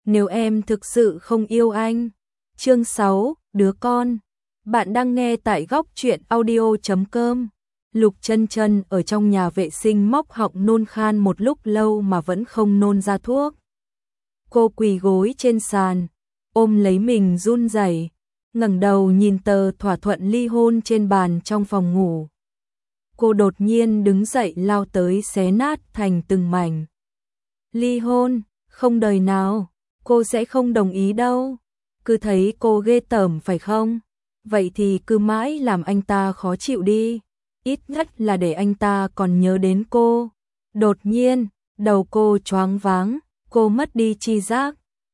nếu em thực sự không yêu anh. Chương 6, đứa con. Bạn đang nghe tại góc truyện audio.com. Lục Chân Chân ở trong nhà vệ sinh móc họng nôn khan một lúc lâu mà vẫn không nôn ra thuốc. Cô quỳ gối trên sàn, ôm lấy mình run rẩy, ngẩng đầu nhìn tờ thỏa thuận ly hôn trên bàn trong phòng ngủ. Cô đột nhiên đứng dậy lao tới xé nát thành từng mảnh. Ly hôn, không đời nào, cô sẽ không đồng ý đâu. Cứ thấy cô ghê tởm phải không? Vậy thì cứ mãi làm anh ta khó chịu đi. Ít nhất là để anh ta còn nhớ đến cô. Đột nhiên, đầu cô choáng váng, cô mất đi tri giác.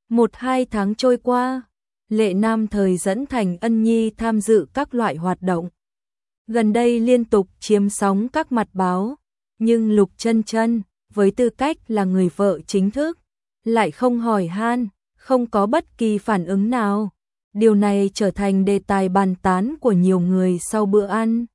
1-2 tháng trôi qua, Lệ Nam Thời dẫn Thành Ân Nhi tham dự các loại hoạt động. Gần đây liên tục chiếm sóng các mặt báo, nhưng Lục Chân Chân, với tư cách là người vợ chính thức, lại không hỏi han, không có bất kỳ phản ứng nào. Điều này trở thành đề tài bàn tán của nhiều người sau bữa ăn.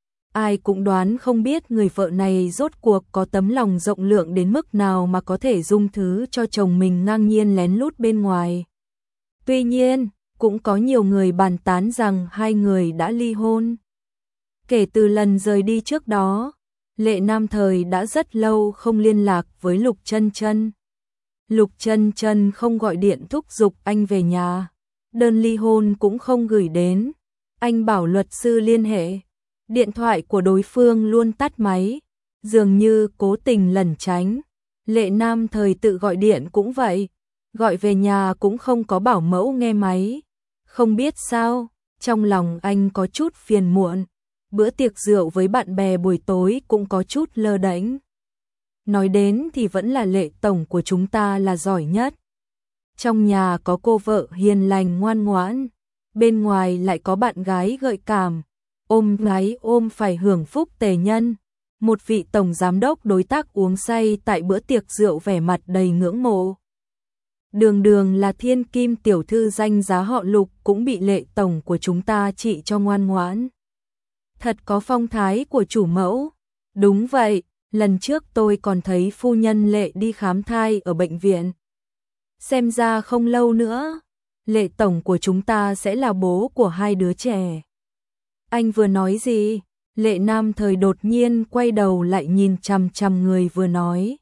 Ai cũng đoán không biết người vợ này rốt cuộc có tấm lòng rộng lượng đến mức nào mà có thể dung thứ cho chồng mình ngang nhiên lén lút bên ngoài. Tuy nhiên, cũng có nhiều người bàn tán rằng hai người đã ly hôn. Kể từ lần rời đi trước đó, Lệ Nam Thời đã rất lâu không liên lạc với Lục Chân Chân. Lục Chân Chân không gọi điện thúc giục anh về nhà, đơn ly hôn cũng không gửi đến. Anh bảo luật sư liên hệ, điện thoại của đối phương luôn tắt máy, dường như cố tình lẩn tránh. Lệ Nam Thời tự gọi điện cũng vậy, gọi về nhà cũng không có bảo mẫu nghe máy. Không biết sao, trong lòng anh có chút phiền muộn. Bữa tiệc rượu với bạn bè buổi tối cũng có chút lơ đễnh. Nói đến thì vẫn là Lệ tổng của chúng ta là giỏi nhất. Trong nhà có cô vợ hiền lành ngoan ngoãn, bên ngoài lại có bạn gái gợi cảm, ôm gái ôm phải hưởng phúc tề nhân. Một vị tổng giám đốc đối tác uống say tại bữa tiệc rượu vẻ mặt đầy ngưỡng mộ. Đường đường là thiên kim tiểu thư danh giá họ Lục cũng bị Lệ tổng của chúng ta trị cho ngoan ngoãn. Thật có phong thái của chủ mẫu. Đúng vậy, lần trước tôi còn thấy phu nhân Lệ đi khám thai ở bệnh viện. Xem ra không lâu nữa, Lệ tổng của chúng ta sẽ là bố của 2 đứa trẻ. Anh vừa nói gì? Lệ Nam Thời đột nhiên quay đầu lại nhìn chằm chằm người vừa nói.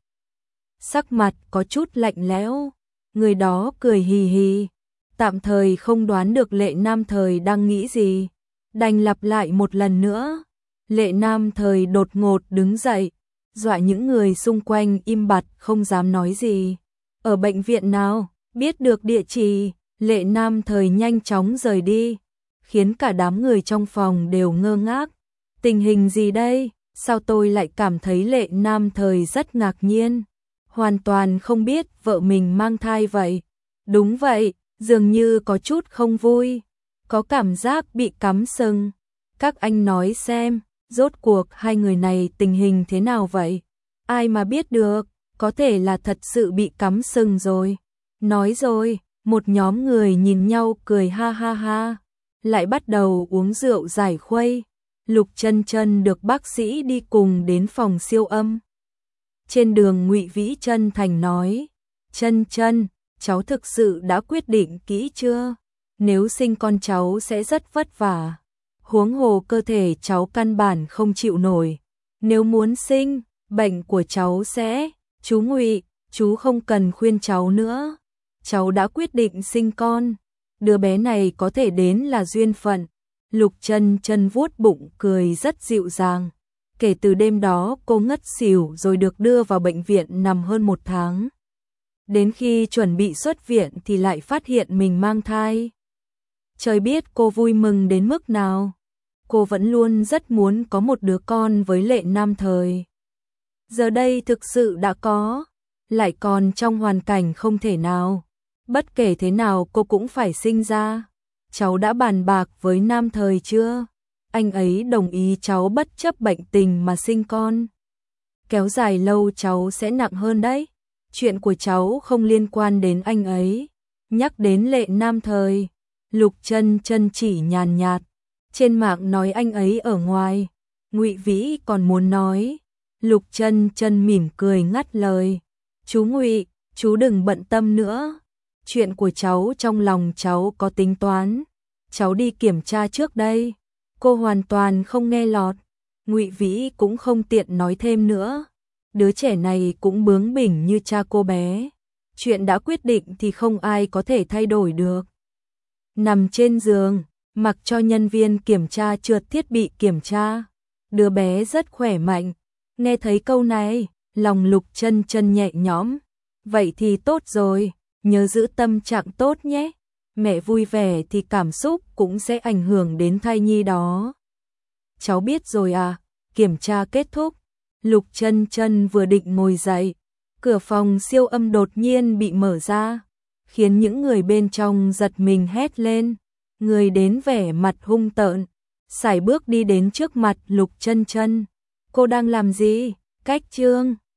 Sắc mặt có chút lạnh lẽo, người đó cười hì hì, tạm thời không đoán được Lệ Nam Thời đang nghĩ gì. Đành lặp lại một lần nữa. Lệ Nam Thời đột ngột đứng dậy, dọa những người xung quanh im bặt không dám nói gì. Ở bệnh viện nào? Biết được địa chỉ, Lệ Nam Thời nhanh chóng rời đi, khiến cả đám người trong phòng đều ngơ ngác. Tình hình gì đây? Sao tôi lại cảm thấy Lệ Nam Thời rất ngạc nhiên, hoàn toàn không biết vợ mình mang thai vậy. Đúng vậy, dường như có chút không vui, có cảm giác bị cắm sừng. Các anh nói xem, rốt cuộc hai người này tình hình thế nào vậy? Ai mà biết được, có thể là thật sự bị cắm sừng rồi. Nói rồi, một nhóm người nhìn nhau cười ha ha ha, lại bắt đầu uống rượu giải khuây. Lục Chân Chân được bác sĩ đi cùng đến phòng siêu âm. Trên đường Ngụy Vĩ chân thành nói, Chân Chân, cháu thực sự đã quyết định kỹ chưa? Nếu sinh con cháu sẽ rất vất vả. Huống hồ cơ thể cháu căn bản không chịu nổi. Nếu muốn sinh, bệnh của cháu sẽ... Chú Ngụy, chú không cần khuyên cháu nữa. Cháu đã quyết định sinh con. Đứa bé này có thể đến là duyên phận. Lục Chân Chân vuốt bụng cười rất dịu dàng. Kể từ đêm đó cô ngất xỉu rồi được đưa vào bệnh viện nằm hơn 1 tháng. Đến khi chuẩn bị xuất viện thì lại phát hiện mình mang thai. Trời biết cô vui mừng đến mức nào. Cô vẫn luôn rất muốn có một đứa con với Lệ Nam Thời. Giờ đây thực sự đã có, lại còn trong hoàn cảnh không thể nào. Bất kể thế nào cô cũng phải sinh ra. Cháu đã bàn bạc với Nam Thời chưa? Anh ấy đồng ý cháu bất chấp bệnh tình mà sinh con. Kéo dài lâu cháu sẽ nặng hơn đấy. Chuyện của cháu không liên quan đến anh ấy. Nhắc đến Lệ Nam Thời, Lục Chân Chân chỉ nhàn nhạt. Trên mạng nói anh ấy ở ngoài. Ngụy Vĩ còn muốn nói. Lục Chân Chân mỉm cười ngắt lời. Chú Ngụy, chú đừng bận tâm nữa. Chuyện của cháu trong lòng cháu có tính toán, cháu đi kiểm tra trước đây. Cô hoàn toàn không nghe lọt, Ngụy Vĩ cũng không tiện nói thêm nữa. Đứa trẻ này cũng bướng bỉnh như cha cô bé. Chuyện đã quyết định thì không ai có thể thay đổi được. Nằm trên giường, mặc cho nhân viên kiểm tra trượt thiết bị kiểm tra. Đứa bé rất khỏe mạnh. Nghe thấy câu này, lòng Lục Chân Chân nhẹ nhõm. Vậy thì tốt rồi, nhớ giữ tâm trạng tốt nhé. Mẹ vui vẻ thì cảm xúc cũng sẽ ảnh hưởng đến thai nhi đó. Cháu biết rồi à. Kiểm tra kết thúc, Lục Chân Chân vừa định ngồi dậy, cửa phòng siêu âm đột nhiên bị mở ra, khiến những người bên trong giật mình hét lên. Người đến vẻ mặt hung tợn, sải bước đi đến trước mặt Lục Chân Chân. Cô đang làm gì? Cách chương